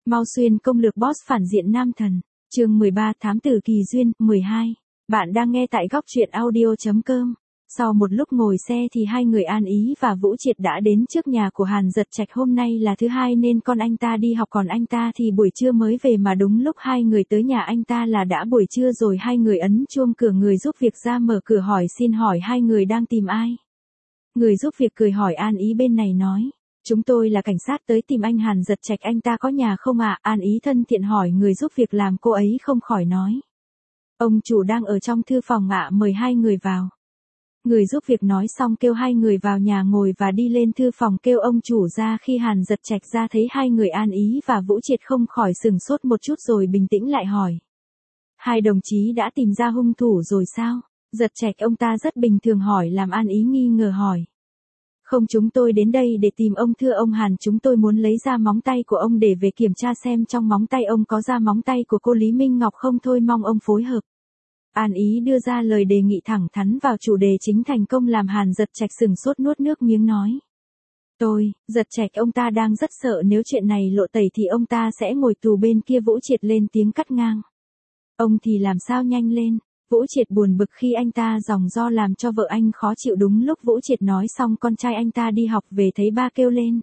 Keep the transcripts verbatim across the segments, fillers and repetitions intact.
Mau xuyên công lược boss phản diện nam thần. Chương mười ba Thám tử kỳ duyên, mười hai. Bạn đang nghe tại góc truyện audio chấm com. Sau một lúc ngồi xe thì hai người An Ý và Vũ Triệt đã đến trước nhà của Hàn Dật Trạch. Hôm nay là thứ hai nên con anh ta đi học, còn anh ta thì buổi trưa mới về, mà đúng lúc hai người tới nhà anh ta là đã buổi trưa rồi. Hai người ấn chuông cửa, người giúp việc ra mở cửa hỏi xin hỏi hai người đang tìm ai. Người giúp việc cười hỏi An Ý bên này nói: Chúng tôi là cảnh sát tới tìm anh Hàn Dật Trạch, anh ta có nhà không ạ? À? An Ý thân thiện hỏi người giúp việc, làm cô ấy không khỏi nói: Ông chủ đang ở trong thư phòng ạ, à, mời hai người vào. Người giúp việc nói xong kêu hai người vào nhà ngồi và đi lên thư phòng kêu ông chủ ra. Khi Hàn Dật Trạch ra thấy hai người An Ý và Vũ Triệt không khỏi sừng sốt một chút rồi bình tĩnh lại hỏi: Hai đồng chí đã tìm ra hung thủ rồi sao? Dật Trạch ông ta rất bình thường hỏi, làm An Ý nghi ngờ hỏi: Không, chúng tôi đến đây để tìm ông, thưa ông Hàn, chúng tôi muốn lấy ra móng tay của ông để về kiểm tra xem trong móng tay ông có ra móng tay của cô Lý Minh Ngọc không, thôi mong ông phối hợp. An Ý đưa ra lời đề nghị thẳng thắn vào chủ đề chính, thành công làm Hàn Dật Trạch sừng sốt nuốt nước miếng nói: Tôi, Dật Trạch ông ta đang rất sợ nếu chuyện này lộ tẩy thì ông ta sẽ ngồi tù bên kia. Vũ Triệt lên tiếng cắt ngang: Ông thì làm sao nhanh lên. Vũ Triệt buồn bực khi anh ta giòng do làm cho vợ anh khó chịu. Đúng lúc Vũ Triệt nói xong, con trai anh ta đi học về thấy ba kêu lên: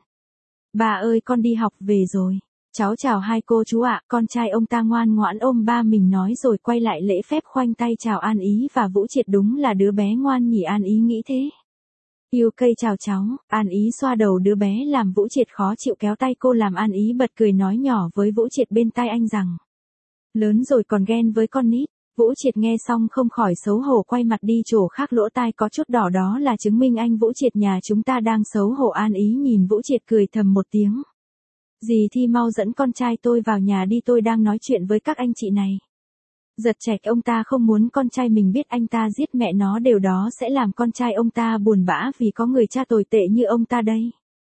Ba ơi, con đi học về rồi. Cháu chào hai cô chú ạ. Con trai ông ta ngoan ngoãn ôm ba mình nói rồi quay lại lễ phép khoanh tay chào An Ý và Vũ Triệt. Đúng là đứa bé ngoan nhỉ, An Ý nghĩ thế. Yêu cây chào cháu. An Ý xoa đầu đứa bé làm Vũ Triệt khó chịu, kéo tay cô làm An Ý bật cười nói nhỏ với Vũ Triệt bên tai anh rằng: Lớn rồi còn ghen với con nít. Vũ Triệt nghe xong không khỏi xấu hổ quay mặt đi chỗ khác, lỗ tai có chút đỏ, đó là chứng minh anh Vũ Triệt nhà chúng ta đang xấu hổ. An Ý nhìn Vũ Triệt cười thầm một tiếng: Dì Thi mau dẫn con trai tôi vào nhà đi, tôi đang nói chuyện với các anh chị này. Dật Trạch ông ta không muốn con trai mình biết anh ta giết mẹ nó, điều đó sẽ làm con trai ông ta buồn bã vì có người cha tồi tệ như ông ta đây.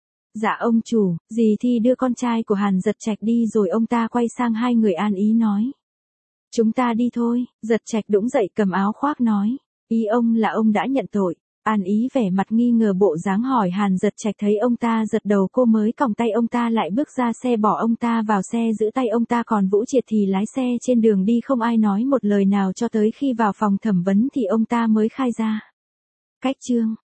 Dạ ông chủ. Dì Thi đưa con trai của Hàn Dật Trạch đi rồi ông ta quay sang hai người An Ý nói: Chúng ta đi thôi. Dật Trạch đũng dậy cầm áo khoác nói: Ý ông là ông đã nhận tội. An Ý vẻ mặt nghi ngờ bộ dáng hỏi Hàn Dật Trạch, thấy ông ta giật đầu cô mới còng tay ông ta lại bước ra xe bỏ ông ta vào xe giữ tay ông ta, còn Vũ Triệt thì lái xe trên đường đi không ai nói một lời nào cho tới khi vào phòng thẩm vấn thì ông ta mới khai ra. Cách chương